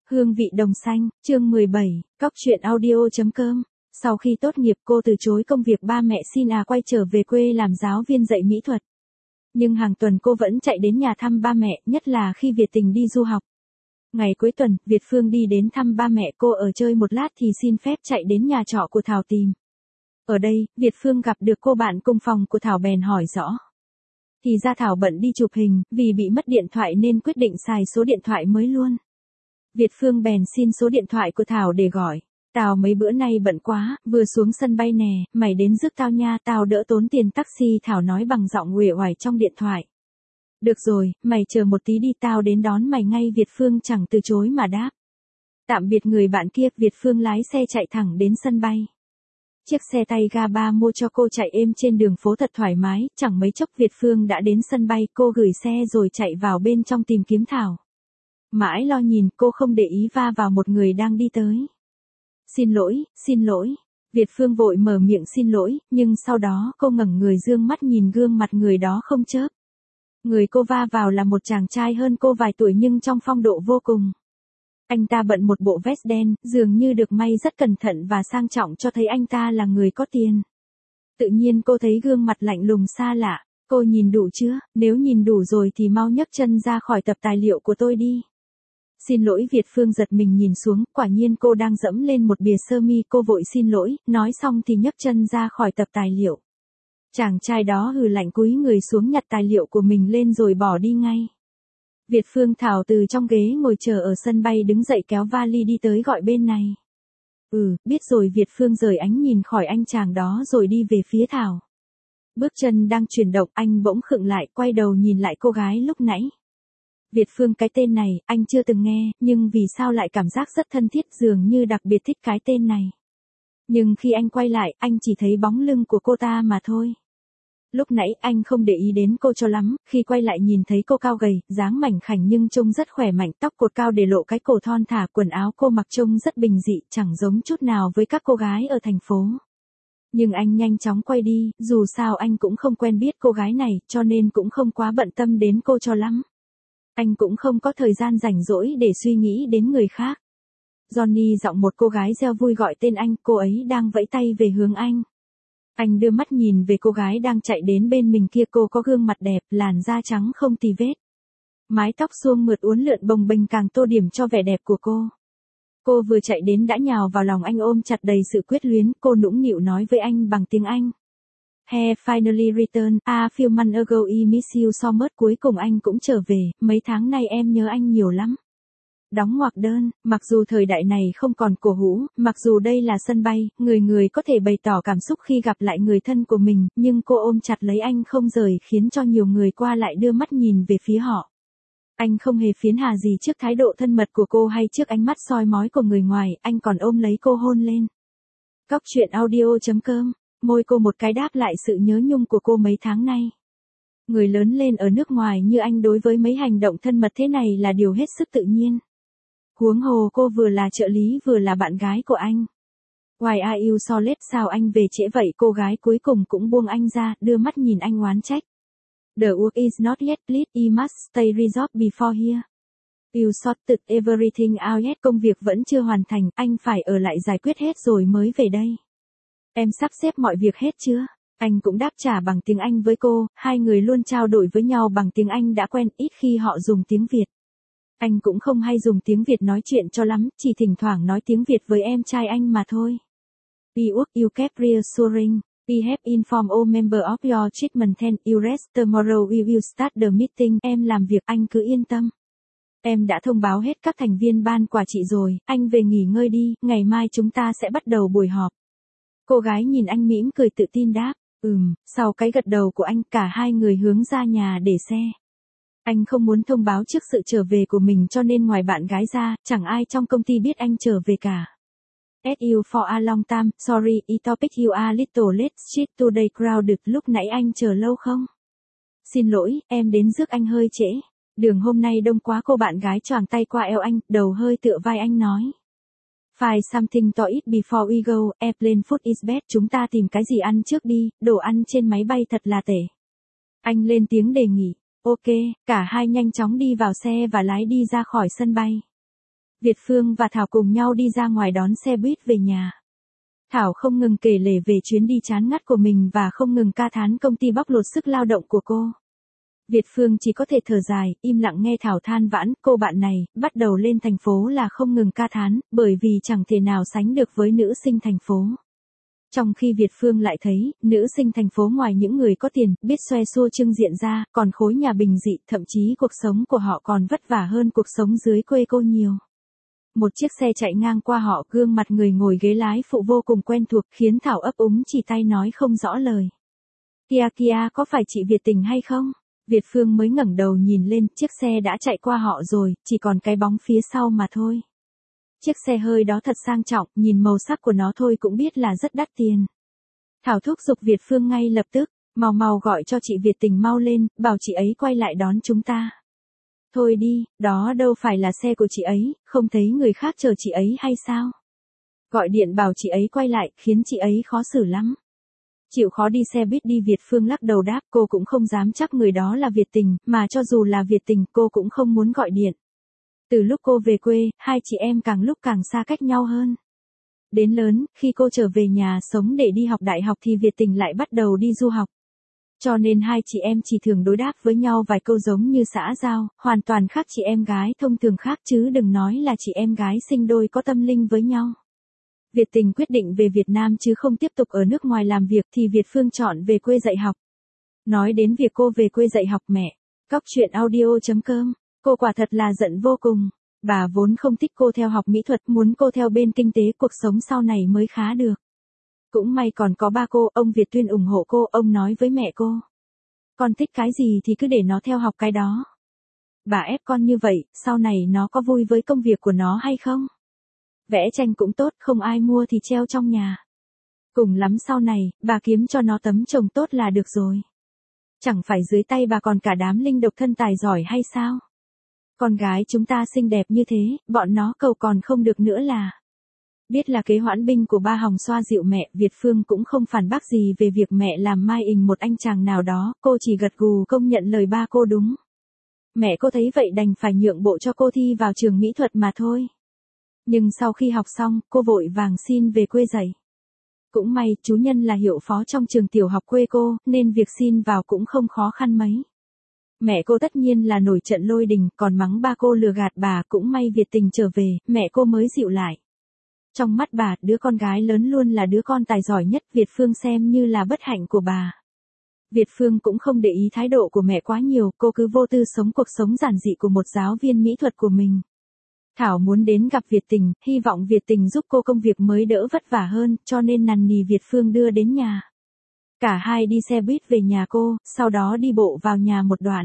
Hương vị đồng xanh, chương 17, cóc truyện audio.com. Sau khi tốt nghiệp cô từ chối công việc ba mẹ xin quay trở về quê làm giáo viên dạy mỹ thuật. Nhưng hàng tuần cô vẫn chạy đến nhà thăm ba mẹ, nhất là khi Việt Tình đi du học. Ngày cuối tuần, Việt Phương đi đến thăm ba mẹ cô ở chơi một lát thì xin phép chạy đến nhà trọ của Thảo tìm. Ở đây, Việt Phương gặp được cô bạn cùng phòng của Thảo bèn hỏi rõ. Thì ra Thảo bận đi chụp hình, vì bị mất điện thoại nên quyết định xài số điện thoại mới luôn. Việt Phương bèn xin số điện thoại của Thảo để gọi. Tao mấy bữa nay bận quá, vừa xuống sân bay nè, mày đến rước tao nha, tao đỡ tốn tiền taxi, Thảo nói bằng giọng uể oải trong điện thoại. Được rồi, mày chờ một tí đi, tao đến đón mày ngay, Việt Phương chẳng từ chối mà đáp. Tạm biệt người bạn kia, Việt Phương lái xe chạy thẳng đến sân bay. Chiếc xe tay ga ba mua cho cô chạy êm trên đường phố thật thoải mái, chẳng mấy chốc Việt Phương đã đến sân bay, cô gửi xe rồi chạy vào bên trong tìm kiếm Thảo. Mãi lo nhìn, cô không để ý va vào một người đang đi tới. Xin lỗi, Việt Phương vội mở miệng xin lỗi, nhưng sau đó cô ngẩng người dương mắt nhìn gương mặt người đó không chớp. Người cô va vào là một chàng trai hơn cô vài tuổi nhưng trong phong độ vô cùng. Anh ta bận một bộ vest đen, dường như được may rất cẩn thận và sang trọng cho thấy anh ta là người có tiền. Tự nhiên cô thấy gương mặt lạnh lùng xa lạ, cô nhìn đủ chưa, nếu nhìn đủ rồi thì mau nhấc chân ra khỏi tập tài liệu của tôi đi. Xin lỗi, Việt Phương giật mình nhìn xuống, quả nhiên cô đang dẫm lên một bìa sơ mi, cô vội xin lỗi, nói xong thì nhấc chân ra khỏi tập tài liệu. Chàng trai đó hừ lạnh cúi người xuống nhặt tài liệu của mình lên rồi bỏ đi ngay. Việt Phương Thảo từ trong ghế ngồi chờ ở sân bay đứng dậy kéo vali đi tới gọi bên này. Biết rồi, Việt Phương rời ánh nhìn khỏi anh chàng đó rồi đi về phía Thảo. Bước chân đang chuyển động, anh bỗng khựng lại, quay đầu nhìn lại cô gái lúc nãy. Việt Phương, cái tên này, anh chưa từng nghe, nhưng vì sao lại cảm giác rất thân thiết, dường như đặc biệt thích cái tên này. Nhưng khi anh quay lại, anh chỉ thấy bóng lưng của cô ta mà thôi. Lúc nãy anh không để ý đến cô cho lắm, khi quay lại nhìn thấy cô cao gầy, dáng mảnh khảnh nhưng trông rất khỏe mạnh, tóc cột cao để lộ cái cổ thon thả, quần áo cô mặc trông rất bình dị, chẳng giống chút nào với các cô gái ở thành phố. Nhưng anh nhanh chóng quay đi, dù sao anh cũng không quen biết cô gái này, cho nên cũng không quá bận tâm đến cô cho lắm. Anh cũng không có thời gian rảnh rỗi để suy nghĩ đến người khác. Johnny, giọng một cô gái reo vui gọi tên anh, cô ấy đang vẫy tay về hướng anh. Anh đưa mắt nhìn về cô gái đang chạy đến bên mình kia, cô có gương mặt đẹp, làn da trắng không tì vết. Mái tóc suông mượt uốn lượn bồng bềnh càng tô điểm cho vẻ đẹp của cô. Cô vừa chạy đến đã nhào vào lòng anh ôm chặt đầy sự quyết luyến, cô nũng nịu nói với anh bằng tiếng Anh. He finally returned, a few months ago I miss you so much, cuối cùng anh cũng trở về, mấy tháng nay em nhớ anh nhiều lắm. Đóng ngoặc đơn, mặc dù thời đại này không còn cổ hủ, mặc dù đây là sân bay, người có thể bày tỏ cảm xúc khi gặp lại người thân của mình, nhưng cô ôm chặt lấy anh không rời khiến cho nhiều người qua lại đưa mắt nhìn về phía họ. Anh không hề phiến hà gì trước thái độ thân mật của cô hay trước ánh mắt soi mói của người ngoài, anh còn ôm lấy cô hôn lên. Cóc truyện audio.com, môi cô một cái đáp lại sự nhớ nhung của cô mấy tháng nay. Người lớn lên ở nước ngoài như anh đối với mấy hành động thân mật thế này là điều hết sức tự nhiên. Huống hồ cô vừa là trợ lý vừa là bạn gái của anh. Why are you so late, sao anh về trễ vậy, cô gái cuối cùng cũng buông anh ra, đưa mắt nhìn anh oán trách. The work is not yet complete, I must stay resolved before here. You sorted everything out yet, công việc vẫn chưa hoàn thành, anh phải ở lại giải quyết hết rồi mới về đây. Em sắp xếp mọi việc hết chưa? Anh cũng đáp trả bằng tiếng Anh với cô, hai người luôn trao đổi với nhau bằng tiếng Anh đã quen, ít khi họ dùng tiếng Việt. Anh cũng không hay dùng tiếng Việt nói chuyện cho lắm, chỉ thỉnh thoảng nói tiếng Việt với em trai anh mà thôi. We work you kept reassuring. We have informed all members of your treatment and you rest, tomorrow we will start the meeting. Em làm việc, anh cứ yên tâm. Em đã thông báo hết các thành viên ban quản trị rồi, anh về nghỉ ngơi đi, ngày mai chúng ta sẽ bắt đầu buổi họp. Cô gái nhìn anh mỉm cười tự tin đáp, sau cái gật đầu của anh cả hai người hướng ra nhà để xe. Anh không muốn thông báo trước sự trở về của mình cho nên ngoài bạn gái ra, chẳng ai trong công ty biết anh trở về cả. As you for a long time, sorry, I topic you a little late, street today crowded, lúc nãy anh chờ lâu không? Xin lỗi, em đến rước anh hơi trễ. Đường hôm nay đông quá, cô bạn gái choàng tay qua eo anh, đầu hơi tựa vai anh nói. Find something to eat before we go, airplane food is best, chúng ta tìm cái gì ăn trước đi, đồ ăn trên máy bay thật là tệ. Anh lên tiếng đề nghị. Ok, cả hai nhanh chóng đi vào xe và lái đi ra khỏi sân bay. Việt Phương và Thảo cùng nhau đi ra ngoài đón xe buýt về nhà. Thảo không ngừng kể lể về chuyến đi chán ngắt của mình và không ngừng ca thán công ty bóc lột sức lao động của cô. Việt Phương chỉ có thể thở dài, im lặng nghe Thảo than vãn, cô bạn này, bắt đầu lên thành phố là không ngừng ca thán, bởi vì chẳng thể nào sánh được với nữ sinh thành phố. Trong khi Việt Phương lại thấy, nữ sinh thành phố ngoài những người có tiền, biết xoe xua trưng diện ra, còn khối nhà bình dị, thậm chí cuộc sống của họ còn vất vả hơn cuộc sống dưới quê cô nhiều. Một chiếc xe chạy ngang qua họ, gương mặt người ngồi ghế lái phụ vô cùng quen thuộc, khiến Thảo ấp úng chỉ tay nói không rõ lời. Kia kia, có phải chị Việt Tình hay không? Việt Phương mới ngẩng đầu nhìn lên, chiếc xe đã chạy qua họ rồi, chỉ còn cái bóng phía sau mà thôi. Chiếc xe hơi đó thật sang trọng, nhìn màu sắc của nó thôi cũng biết là rất đắt tiền. Thảo thúc giục Việt Phương ngay lập tức, mau mau gọi cho chị Việt Tình mau lên, bảo chị ấy quay lại đón chúng ta. Thôi đi, đó đâu phải là xe của chị ấy, không thấy người khác chờ chị ấy hay sao? Gọi điện bảo chị ấy quay lại, khiến chị ấy khó xử lắm. Chịu khó đi xe buýt đi, Việt Phương lắc đầu đáp, cô cũng không dám chắc người đó là Việt Tình, mà cho dù là Việt Tình cô cũng không muốn gọi điện. Từ lúc cô về quê, hai chị em càng lúc càng xa cách nhau hơn. Đến lớn, khi cô trở về nhà sống để đi học đại học thì Việt Tình lại bắt đầu đi du học. Cho nên hai chị em chỉ thường đối đáp với nhau vài câu giống như xã giao, hoàn toàn khác chị em gái thông thường khác chứ đừng nói là chị em gái sinh đôi có tâm linh với nhau. Việt Tình quyết định về Việt Nam chứ không tiếp tục ở nước ngoài làm việc thì Việt Phương chọn về quê dạy học. Nói đến việc cô về quê dạy học mẹ, Cóc Truyện Audio.com, cô quả thật là giận vô cùng. Bà vốn không thích cô theo học mỹ thuật, muốn cô theo bên kinh tế, cuộc sống sau này mới khá được. Cũng may còn có ba cô, ông Việt Tuyên ủng hộ cô, ông nói với mẹ cô. Con thích cái gì thì cứ để nó theo học cái đó. Bà ép con như vậy, sau này nó có vui với công việc của nó hay không? Vẽ tranh cũng tốt, không ai mua thì treo trong nhà. Cùng lắm sau này, bà kiếm cho nó tấm chồng tốt là được rồi. Chẳng phải dưới tay bà còn cả đám linh độc thân tài giỏi hay sao? Con gái chúng ta xinh đẹp như thế, bọn nó cầu còn không được nữa là. Biết là kế hoãn binh của ba Hồng xoa dịu mẹ, Việt Phương cũng không phản bác gì về việc mẹ làm mai ình một anh chàng nào đó, cô chỉ gật gù công nhận lời ba cô đúng. Mẹ cô thấy vậy đành phải nhượng bộ cho cô thi vào trường mỹ thuật mà thôi. Nhưng sau khi học xong, cô vội vàng xin về quê dạy. Cũng may, chú Nhân là hiệu phó trong trường tiểu học quê cô, nên việc xin vào cũng không khó khăn mấy. Mẹ cô tất nhiên là nổi trận lôi đình, còn mắng ba cô lừa gạt bà, cũng may Việt Tình trở về, mẹ cô mới dịu lại. Trong mắt bà, đứa con gái lớn luôn là đứa con tài giỏi nhất, Việt Phương xem như là bất hạnh của bà. Việt Phương cũng không để ý thái độ của mẹ quá nhiều, cô cứ vô tư sống cuộc sống giản dị của một giáo viên mỹ thuật của mình. Thảo muốn đến gặp Việt Tình, hy vọng Việt Tình giúp cô công việc mới đỡ vất vả hơn, cho nên năn nỉ Việt Phương đưa đến nhà. Cả hai đi xe buýt về nhà cô, sau đó đi bộ vào nhà một đoạn.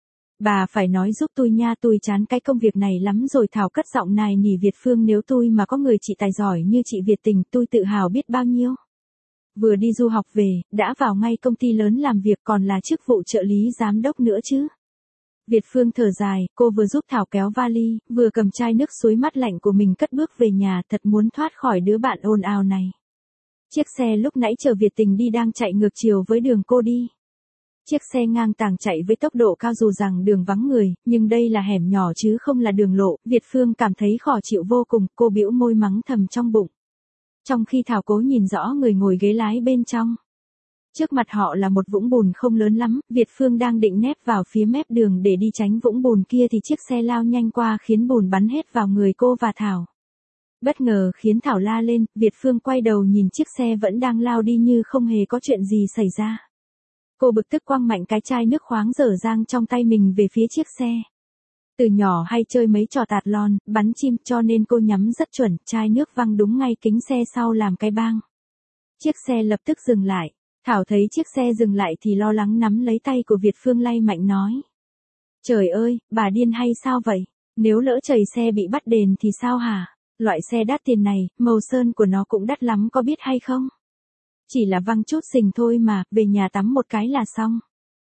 Bà phải nói giúp tôi nha, tôi chán cái công việc này lắm rồi. Thảo cất giọng nài nỉ Việt Phương, nếu tôi mà có người chị tài giỏi như chị Việt Tình, tôi tự hào biết bao nhiêu. Vừa đi du học về, đã vào ngay công ty lớn làm việc, còn là chức vụ trợ lý giám đốc nữa chứ. Việt Phương thở dài, cô vừa giúp Thảo kéo vali, vừa cầm chai nước suối mát lạnh của mình cất bước về nhà, thật muốn thoát khỏi đứa bạn ồn ào này. Chiếc xe lúc nãy chở Việt Tình đi đang chạy ngược chiều với đường cô đi. Chiếc xe ngang tàng chạy với tốc độ cao, dù rằng đường vắng người, nhưng đây là hẻm nhỏ chứ không là đường lộ. Việt Phương cảm thấy khó chịu vô cùng, cô bĩu môi mắng thầm trong bụng. Trong khi Thảo cố nhìn rõ người ngồi ghế lái bên trong. Trước mặt họ là một vũng bùn không lớn lắm, Việt Phương đang định nép vào phía mép đường để đi tránh vũng bùn kia thì chiếc xe lao nhanh qua khiến bùn bắn hết vào người cô và Thảo. Bất ngờ khiến Thảo la lên, Việt Phương quay đầu nhìn chiếc xe vẫn đang lao đi như không hề có chuyện gì xảy ra. Cô bực tức quăng mạnh cái chai nước khoáng dở dang trong tay mình về phía chiếc xe. Từ nhỏ hay chơi mấy trò tạt lon, bắn chim cho nên cô nhắm rất chuẩn, chai nước văng đúng ngay kính xe sau làm cái bang. Chiếc xe lập tức dừng lại. Thảo thấy chiếc xe dừng lại thì lo lắng nắm lấy tay của Việt Phương lay mạnh nói. Trời ơi, bà điên hay sao vậy? Nếu lỡ chày xe bị bắt đền thì sao hả? Loại xe đắt tiền này, màu sơn của nó cũng đắt lắm có biết hay không? Chỉ là văng chút xình thôi mà, về nhà tắm một cái là xong.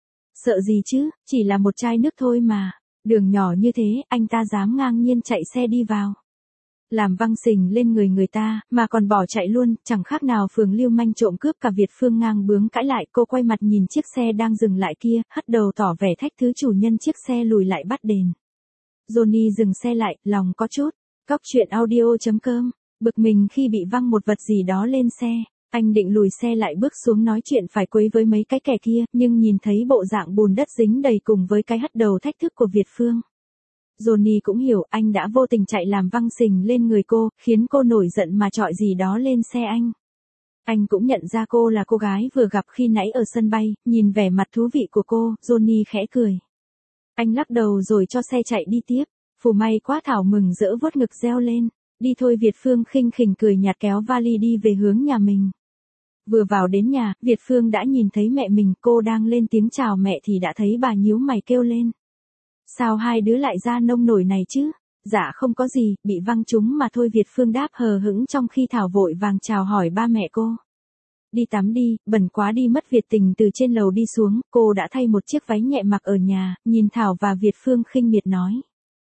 Sợ gì chứ, chỉ là một chai nước thôi mà. Đường nhỏ như thế, anh ta dám ngang nhiên chạy xe đi vào. Làm văng xình lên người ta, mà còn bỏ chạy luôn, chẳng khác nào phường lưu manh trộm cướp. Cả Việt Phương ngang bướng cãi lại, cô quay mặt nhìn chiếc xe đang dừng lại kia, hất đầu tỏ vẻ thách thứ chủ nhân chiếc xe lùi lại bắt đền. Johnny dừng xe lại, lòng có chút Cóc truyện audio.com. Bực mình khi bị văng một vật gì đó lên xe, anh định lùi xe lại bước xuống nói chuyện phải quấy với mấy cái kẻ kia, nhưng nhìn thấy bộ dạng bùn đất dính đầy cùng với cái hất đầu thách thức của Việt Phương. Johnny cũng hiểu anh đã vô tình chạy làm văng sình lên người cô, khiến cô nổi giận mà chọi gì đó lên xe anh. Anh cũng nhận ra cô là cô gái vừa gặp khi nãy ở sân bay, nhìn vẻ mặt thú vị của cô, Johnny khẽ cười. Anh lắc đầu rồi cho xe chạy đi tiếp. Phù may quá, Thảo mừng rỡ vuốt ngực reo lên. Đi thôi, Việt Phương khinh khỉnh cười nhạt kéo vali đi về hướng nhà mình. Vừa vào đến nhà, Việt Phương đã nhìn thấy mẹ mình, cô đang lên tiếng chào mẹ thì đã thấy bà nhíu mày kêu lên. Sao hai đứa lại ra nông nổi này chứ? Dạ không có gì, bị văng trúng mà thôi, Việt Phương đáp hờ hững trong khi Thảo vội vàng chào hỏi ba mẹ cô. Đi tắm đi, bẩn quá đi mất. Việt Tình từ trên lầu đi xuống, cô đã thay một chiếc váy nhẹ mặc ở nhà, nhìn Thảo và Việt Phương khinh miệt nói.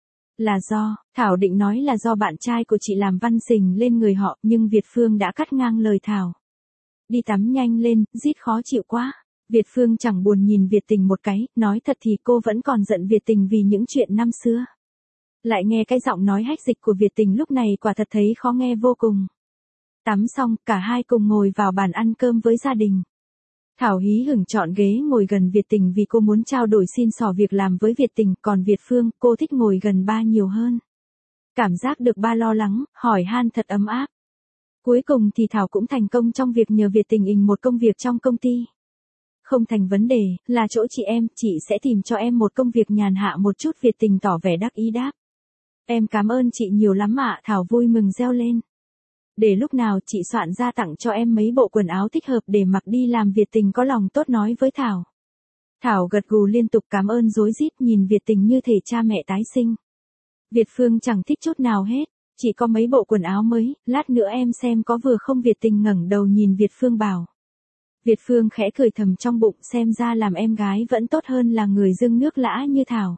Là do, Thảo định nói là do bạn trai của chị làm văn sình lên người họ, nhưng Việt Phương đã cắt ngang lời Thảo. Đi tắm nhanh lên, rít khó chịu quá. Việt Phương chẳng buồn nhìn Việt Tình một cái, nói thật thì cô vẫn còn giận Việt Tình vì những chuyện năm xưa. Lại nghe cái giọng nói hách dịch của Việt Tình lúc này quả thật thấy khó nghe vô cùng. Tắm xong, cả hai cùng ngồi vào bàn ăn cơm với gia đình. Thảo hí hửng chọn ghế ngồi gần Việt Tình vì cô muốn trao đổi xin xỏ việc làm với Việt Tình, còn Việt Phương, cô thích ngồi gần ba nhiều hơn. Cảm giác được ba lo lắng, hỏi han thật ấm áp. Cuối cùng thì Thảo cũng thành công trong việc nhờ Việt Tình một công việc trong công ty. Không thành vấn đề, là chỗ chị sẽ tìm cho em một công việc nhàn hạ một chút. Việt Tình tỏ vẻ đắc ý đáp. Em cảm ơn chị nhiều lắm ạ. Thảo vui mừng reo lên. Để lúc nào chị soạn ra tặng cho em mấy bộ quần áo thích hợp để mặc đi làm. Việt Tình có lòng tốt nói với Thảo. Thảo gật gù liên tục cảm ơn rối rít, nhìn Việt Tình như thể cha mẹ tái sinh. Việt Phương chẳng thích chút nào hết, chỉ có mấy bộ quần áo mới, lát nữa em xem có vừa không. Việt Tình ngẩng đầu nhìn Việt Phương bảo. Việt Phương khẽ cười thầm trong bụng, xem ra làm em gái vẫn tốt hơn là người dưng nước lã như Thảo.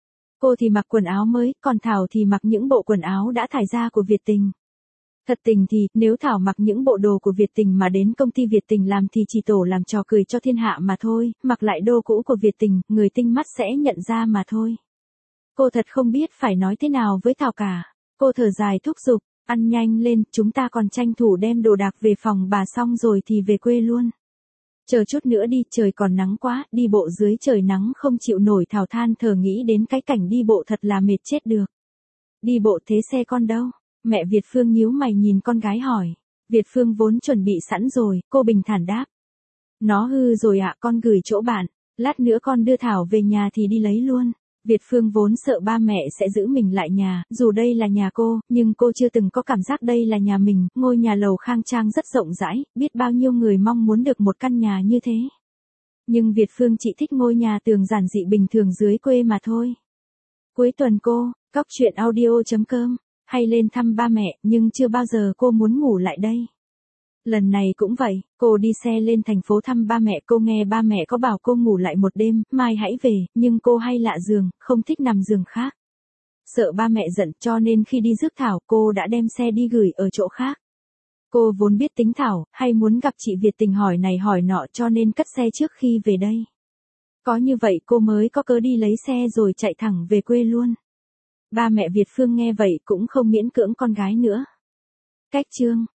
Cô thì mặc quần áo mới, còn Thảo thì mặc những bộ quần áo đã thải ra của Việt Tình. Thật tình thì, nếu Thảo mặc những bộ đồ của Việt Tình mà đến công ty Việt Tình làm thì chỉ tổ làm trò cười cho thiên hạ mà thôi, mặc lại đồ cũ của Việt Tình, người tinh mắt sẽ nhận ra mà thôi. Cô thật không biết phải nói thế nào với Thảo cả. Cô thở dài thúc giục, ăn nhanh lên, chúng ta còn tranh thủ đem đồ đạc về phòng bà xong rồi thì về quê luôn. Chờ chút nữa đi, trời còn nắng quá, đi bộ dưới trời nắng không chịu nổi. Thảo than thở nghĩ đến cái cảnh đi bộ thật là mệt chết được. Đi bộ thế xe con đâu? Mẹ Việt Phương nhíu mày nhìn con gái hỏi. Việt Phương vốn chuẩn bị sẵn rồi, cô bình thản đáp. Nó hư rồi ạ, con gửi chỗ bạn, lát nữa con đưa Thảo về nhà thì đi lấy luôn. Việt Phương vốn sợ ba mẹ sẽ giữ mình lại nhà, dù đây là nhà cô, nhưng cô chưa từng có cảm giác đây là nhà mình. Ngôi nhà lầu khang trang rất rộng rãi, biết bao nhiêu người mong muốn được một căn nhà như thế. Nhưng Việt Phương chỉ thích ngôi nhà tường giản dị bình thường dưới quê mà thôi. Cuối tuần cô, Cóc truyện audio.com, hay lên thăm ba mẹ, nhưng chưa bao giờ cô muốn ngủ lại đây. Lần này cũng vậy, cô đi xe lên thành phố thăm ba mẹ, cô nghe ba mẹ có bảo cô ngủ lại một đêm, mai hãy về, nhưng cô hay lạ giường, không thích nằm giường khác. Sợ ba mẹ giận cho nên khi đi rước Thảo, cô đã đem xe đi gửi ở chỗ khác. Cô vốn biết tính Thảo, hay muốn gặp chị Việt Tình hỏi này hỏi nọ cho nên cất xe trước khi về đây. Có như vậy cô mới có cớ đi lấy xe rồi chạy thẳng về quê luôn. Ba mẹ Việt Phương nghe vậy cũng không miễn cưỡng con gái nữa. Cách chương